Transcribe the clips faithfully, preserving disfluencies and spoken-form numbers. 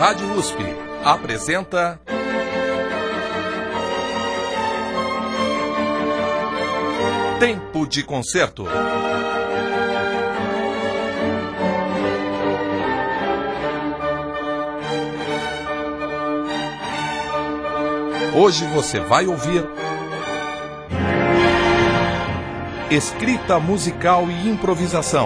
Rádio U S P apresenta Tempo de Concerto. Hoje você vai ouvir escrita musical e improvisação.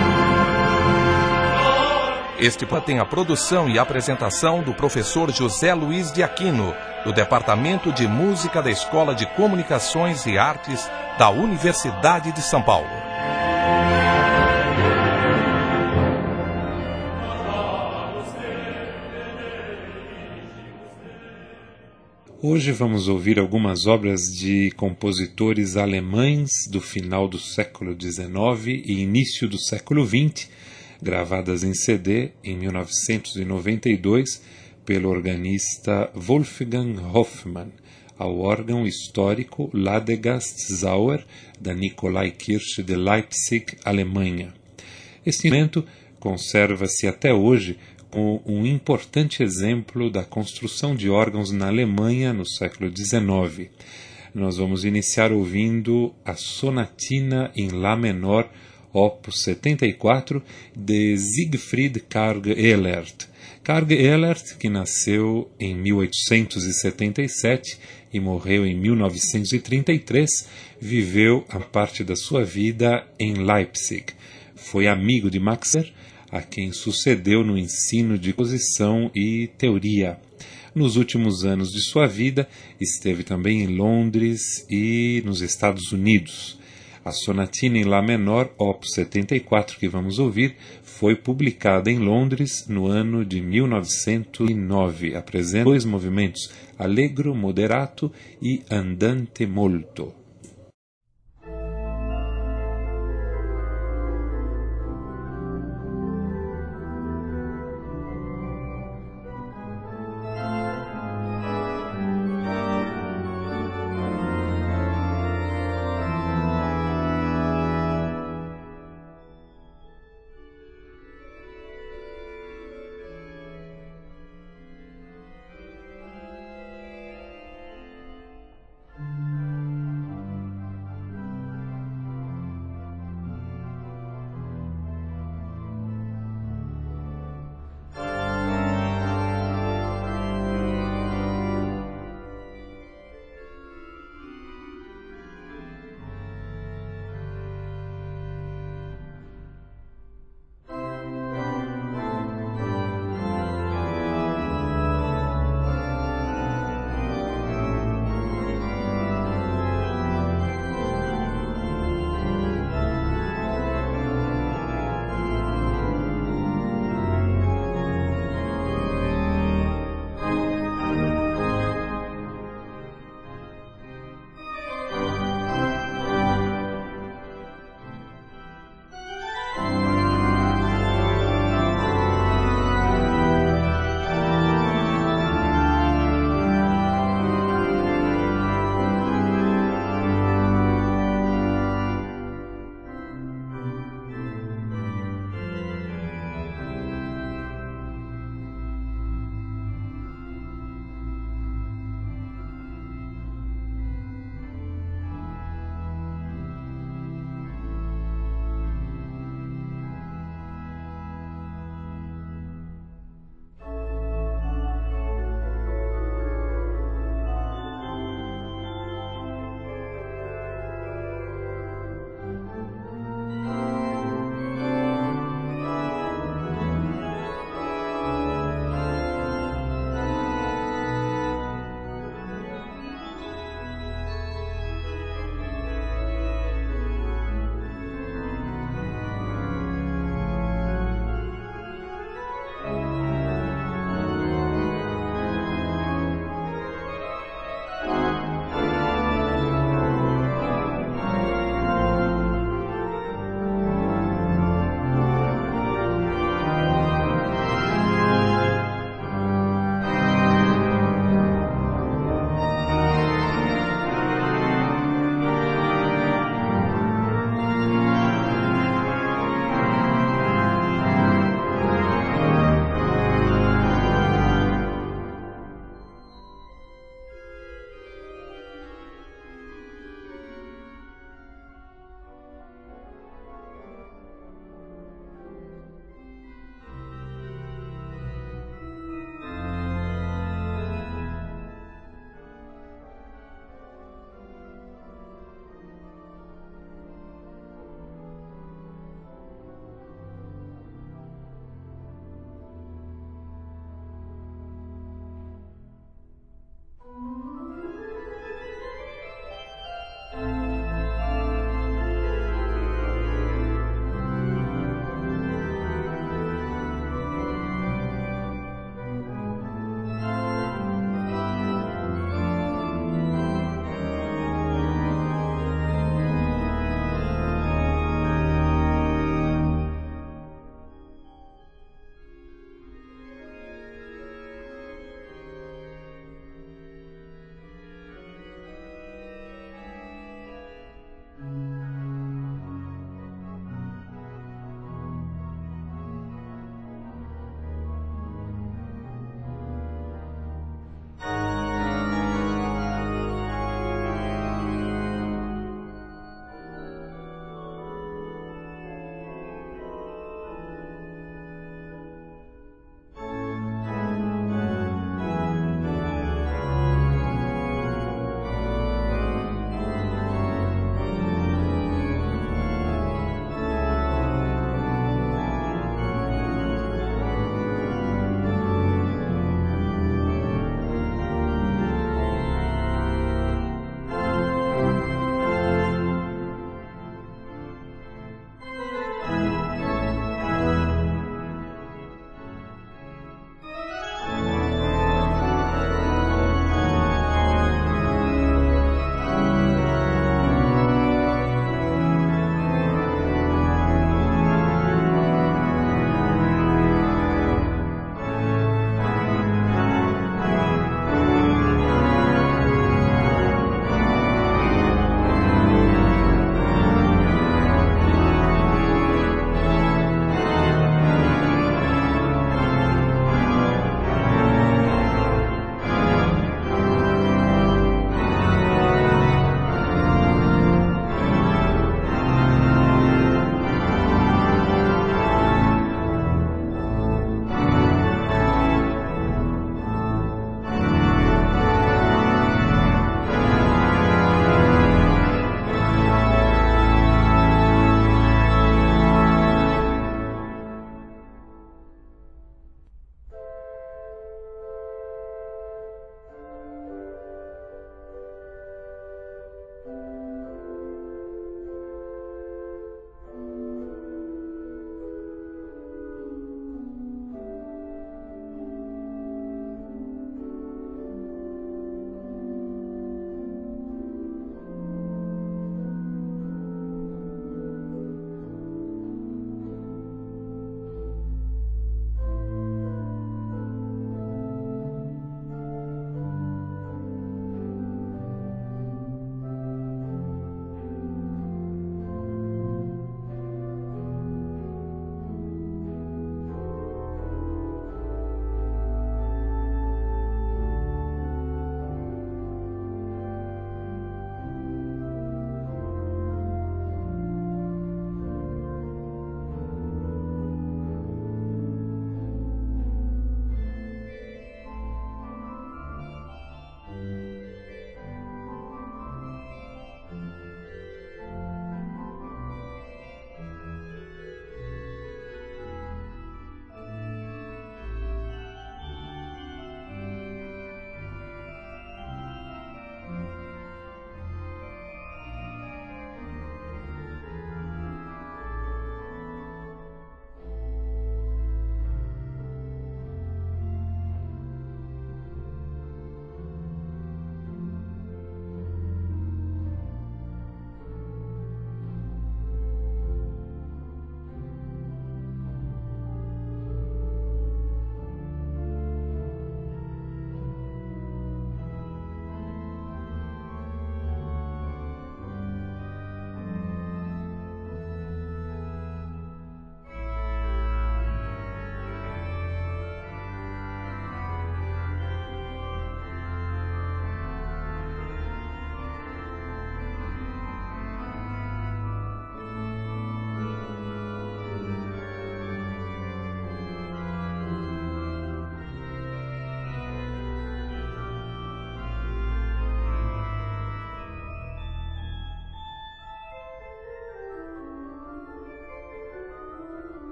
Este tem a produção e apresentação do professor José Luiz de Aquino, do Departamento de Música da Escola de Comunicações e Artes da Universidade de São Paulo. Hoje vamos ouvir algumas obras de compositores alemães do final do século dezenove e início do século vinte, gravadas em C D em mil novecentos e noventa e dois pelo organista Wolfgang Hofmann, ao órgão histórico Ladegast-Sauer da Nikolaikirche de Leipzig, Alemanha. Este instrumento conserva-se até hoje como um importante exemplo da construção de órgãos na Alemanha no século dezenove. Nós vamos iniciar ouvindo a Sonatina em Lá menor, opus setenta e quatro, de Siegfried Karg-Elert. Karg-Elert, que nasceu em mil oitocentos e setenta e sete e morreu em mil novecentos e trinta e três, viveu a parte da sua vida em Leipzig. Foi amigo de Max Reger, a quem sucedeu no ensino de composição e teoria. Nos últimos anos de sua vida, esteve também em Londres e nos Estados Unidos. A Sonatina em Lá menor, opus setenta e quatro, que vamos ouvir, foi publicada em Londres no ano de mil novecentos e nove. Apresenta dois movimentos, Allegro moderato e Andante molto.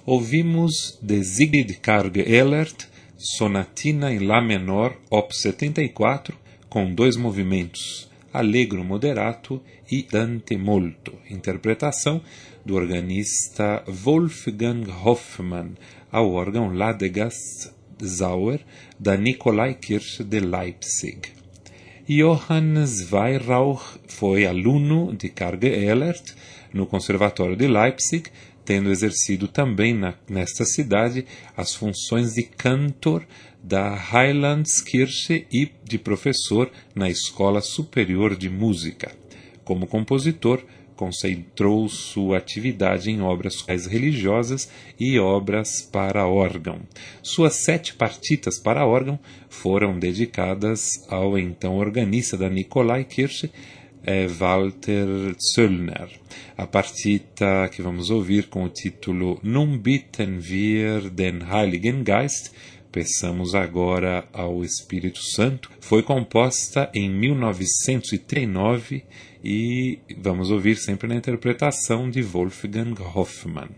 Ouvimos de Siegfried Karg-Ehlert, Sonatina em Lá menor, op setenta e quatro, com dois movimentos, Allegro moderato e Dante molto, interpretação do organista Wolfgang Hoffmann, ao órgão Ladegast Sauer, da Nikolaikirche de Leipzig. Johannes Weihrauch foi aluno de Karg-Ehlert no Conservatório de Leipzig, tendo exercido também na, nesta cidade as funções de cantor da Heilandskirche e de professor na Escola Superior de Música. Como compositor, concentrou sua atividade em obras religiosas e obras para órgão. Suas sete partitas para órgão foram dedicadas ao então organista da Nikolaikirche, é Walter Zöllner. A partita que vamos ouvir com o título Nun bitten wir den Heiligen Geist, peçamos agora ao Espírito Santo, foi composta em mil novecentos e trinta e nove e vamos ouvir sempre na interpretação de Wolfgang Hoffmann.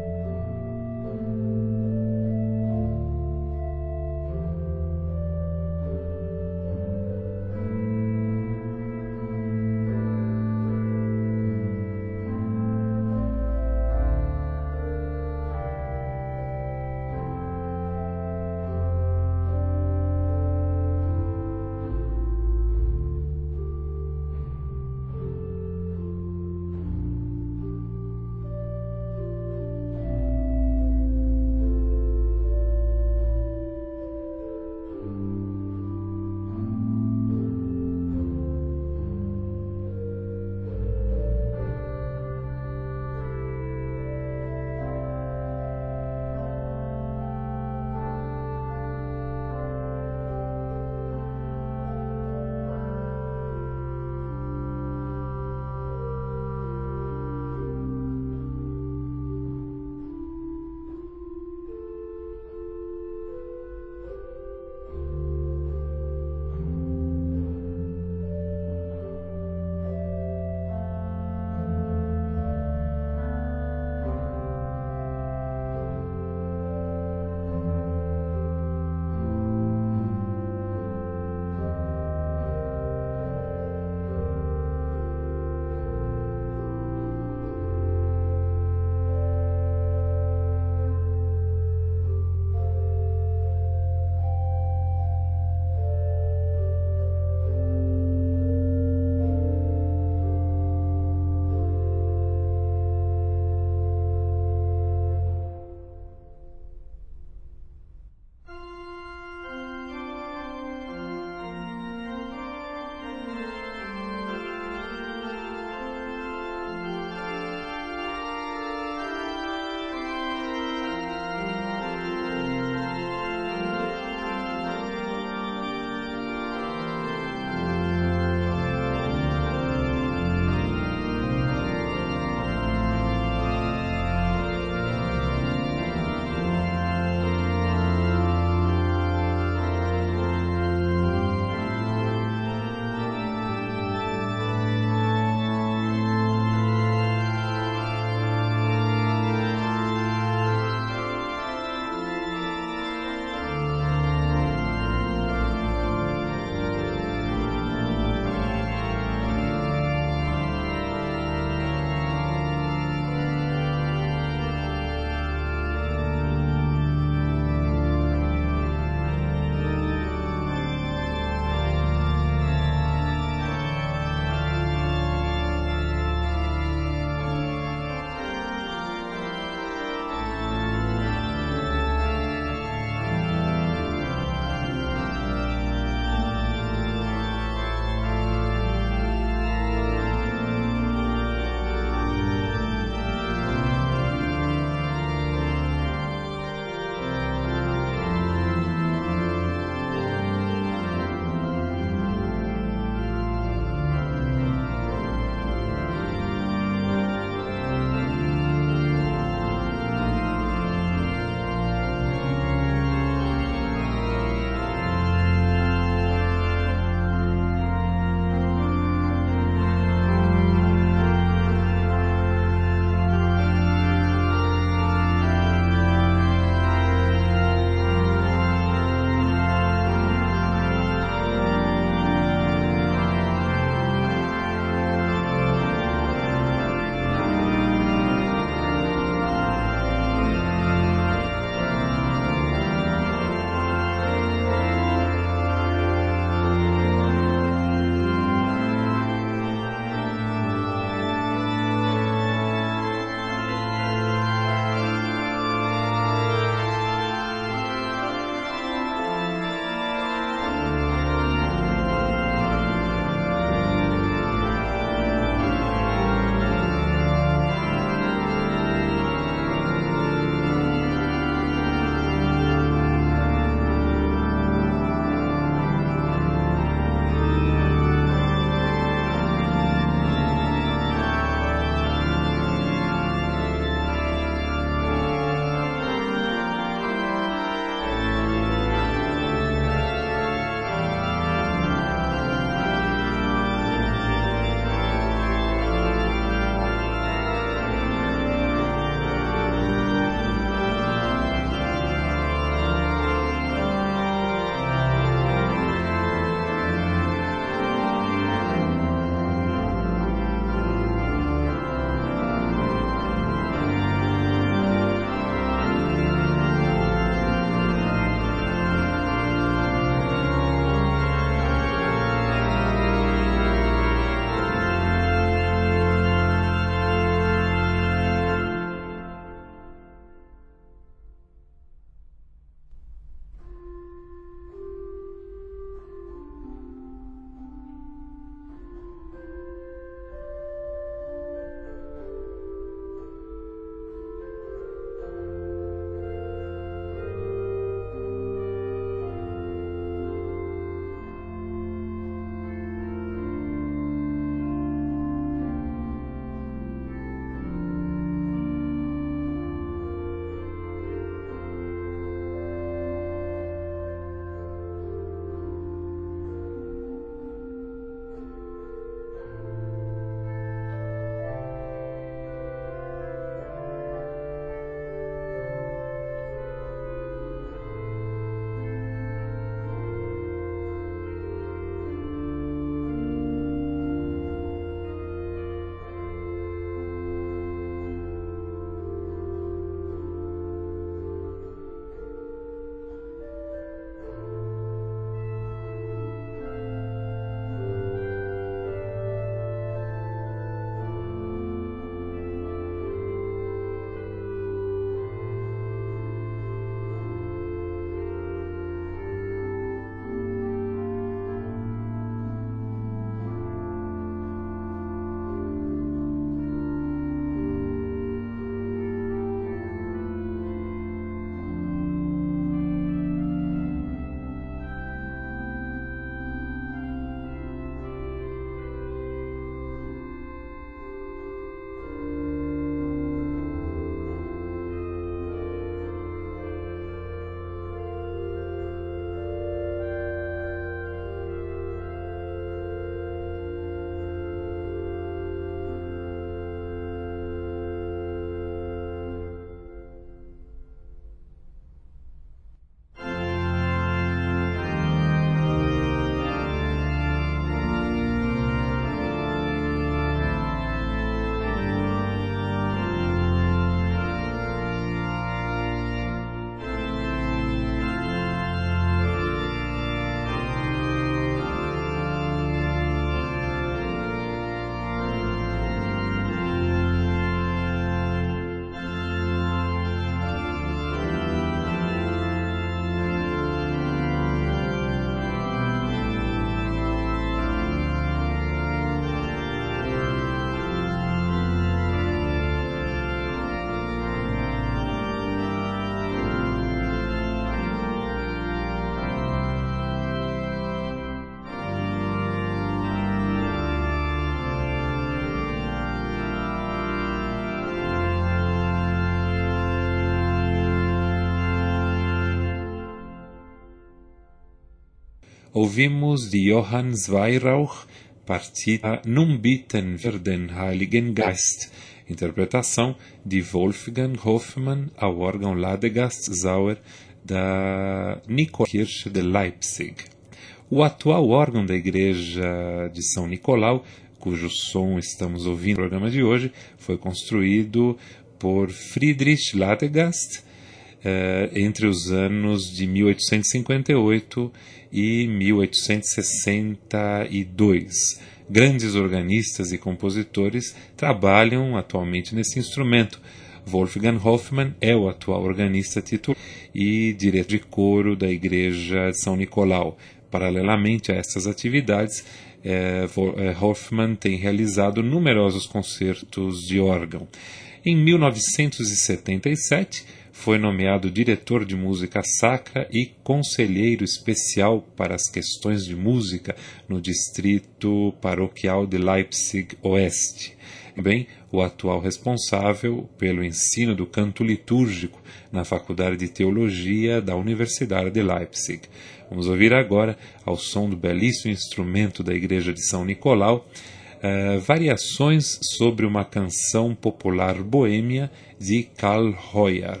ouvimos de Johann Weyrauch, partita Nun bitten wir den Heiligen Geist, interpretação de Wolfgang Hofmann ao órgão Ladegast-Sauer da Nikolaikirche de Leipzig. O atual órgão da Igreja de São Nicolau, cujo som estamos ouvindo no programa de hoje, foi construído por Friedrich Ladegast eh, entre os anos de mil oitocentos e cinquenta e oito e mil oitocentos e sessenta e dois. Grandes organistas e compositores trabalham atualmente nesse instrumento. Wolfgang Hofmann é o atual organista titular e diretor de coro da Igreja de São Nicolau. Paralelamente a essas atividades, eh, Hofmann tem realizado numerosos concertos de órgão. Em mil novecentos e setenta e sete, foi nomeado diretor de música sacra e conselheiro especial para as questões de música no distrito paroquial de Leipzig Oeste. Também o atual responsável pelo ensino do canto litúrgico na Faculdade de Teologia da Universidade de Leipzig. Vamos ouvir agora, ao som do belíssimo instrumento da Igreja de São Nicolau, uh, variações sobre uma canção popular boêmia de Karl Heuer.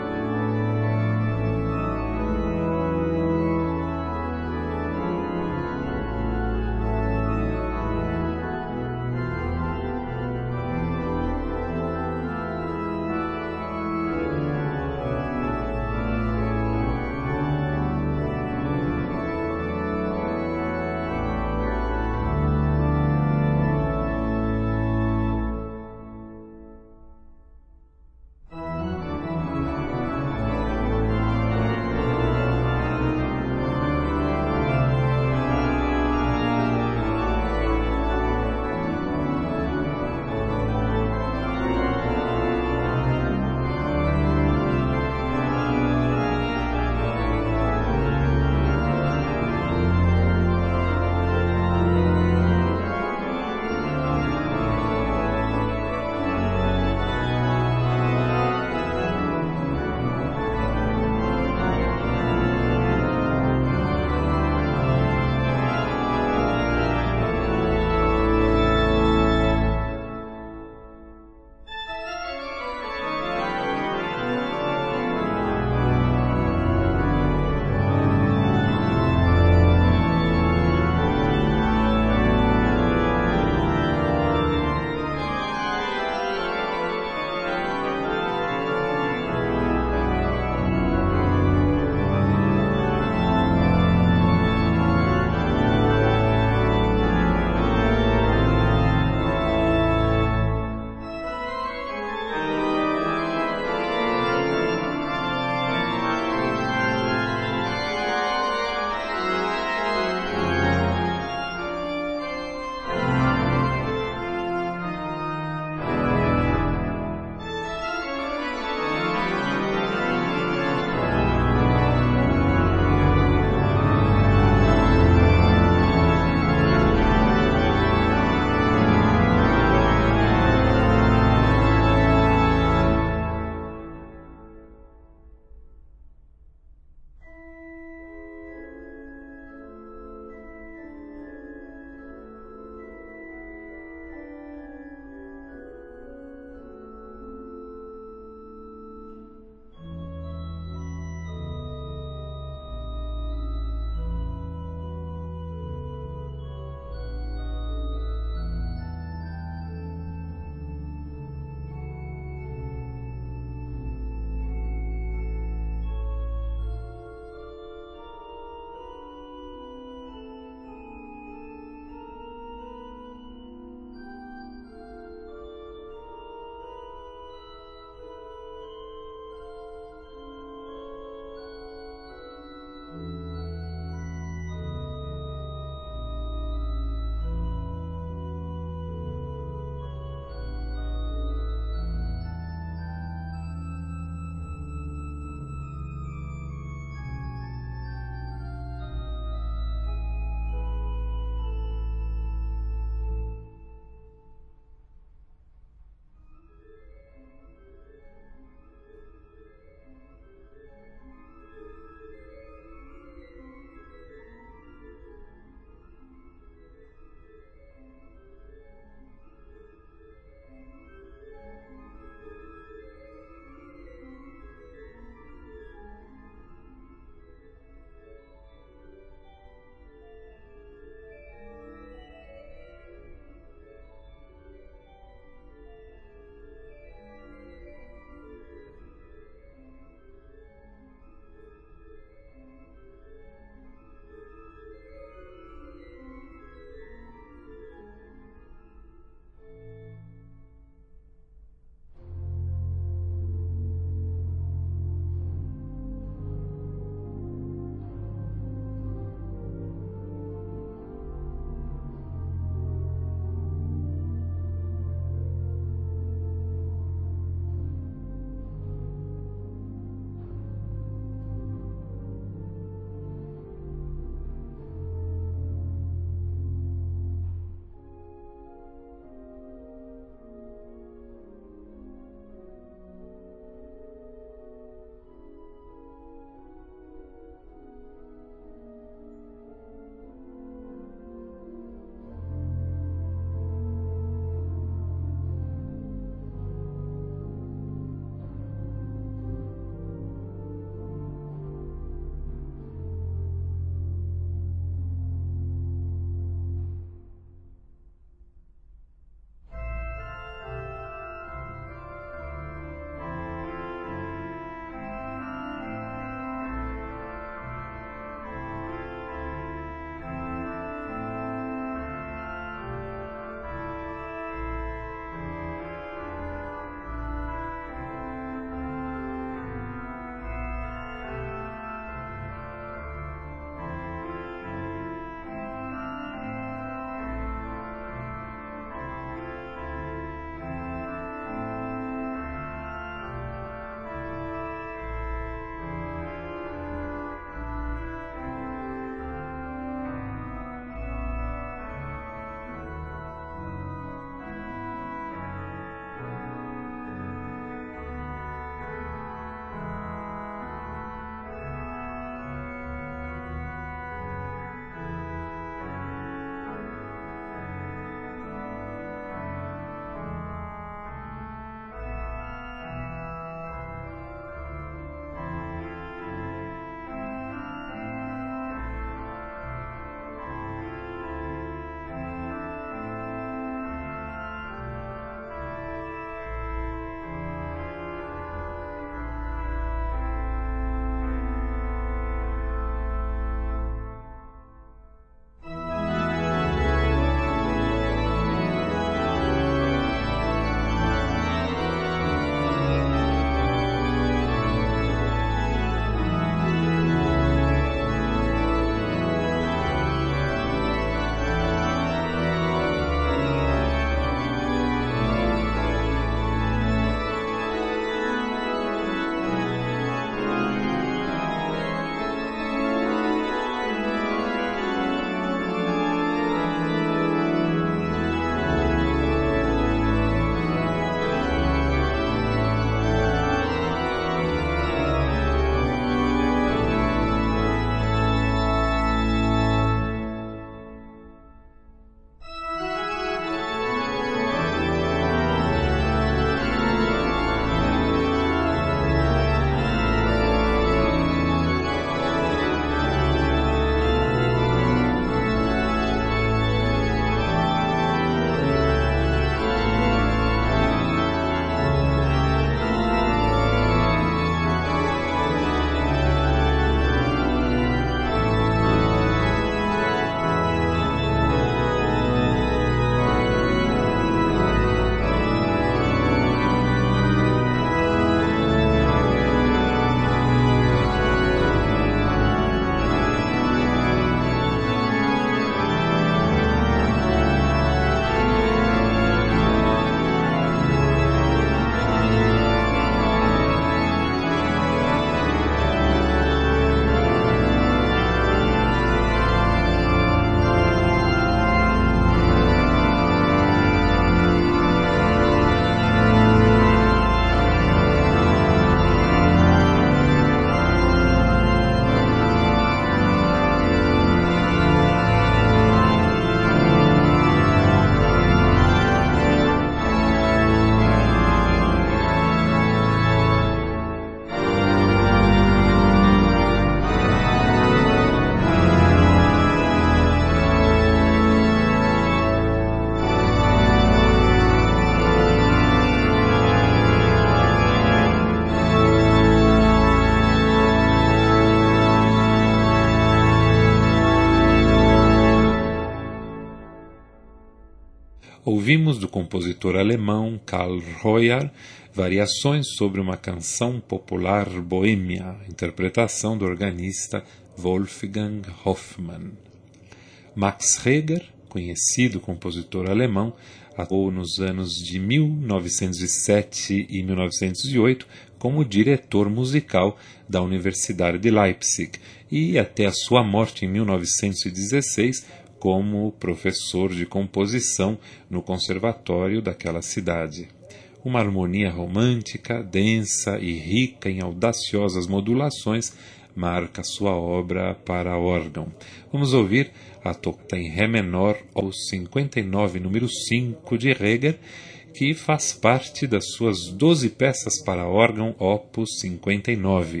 ouvimos do compositor alemão Karl Royer variações sobre uma canção popular boêmia, interpretação do organista Wolfgang Hoffmann. Max Reger, conhecido compositor alemão, atuou nos anos de mil novecentos e sete e mil novecentos e oito como diretor musical da Universidade de Leipzig e até a sua morte em mil novecentos e dezesseis como professor de composição no conservatório daquela cidade. Uma harmonia romântica, densa e rica em audaciosas modulações marca sua obra para órgão. Vamos ouvir a tocata em Ré menor, opus cinquenta e nove, número cinco de Reger, que faz parte das suas doze peças para órgão, opus cinquenta e nove.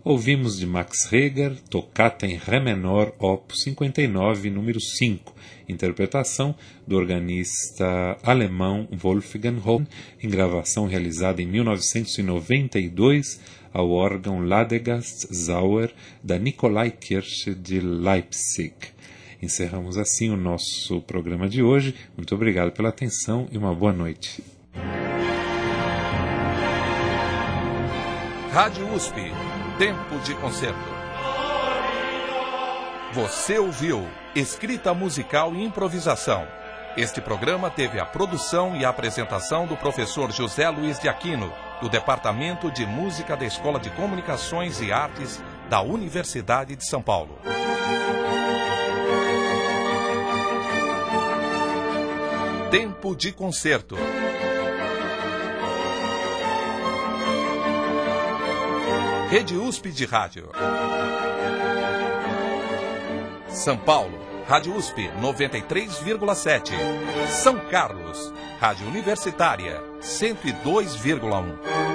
Ouvimos de Max Reger, Tocata em Ré menor, opus cinquenta e nove, número cinco, interpretação do organista alemão Wolfgang Hohn, em gravação realizada em mil novecentos e noventa e dois ao órgão Ladegast Sauer da Nikolaikirche de Leipzig. Encerramos assim o nosso programa de hoje. Muito obrigado pela atenção e uma boa noite. Rádio U S P, Tempo de Concerto. Você ouviu Escrita Musical e Improvisação. Este programa teve a produção e a apresentação do professor José Luiz de Aquino, do Departamento de Música da Escola de Comunicações e Artes da Universidade de São Paulo. Tempo de Concerto. Rede U S P de Rádio. São Paulo, Rádio U S P noventa e três vírgula sete. São Carlos, Rádio Universitária cento e dois vírgula um.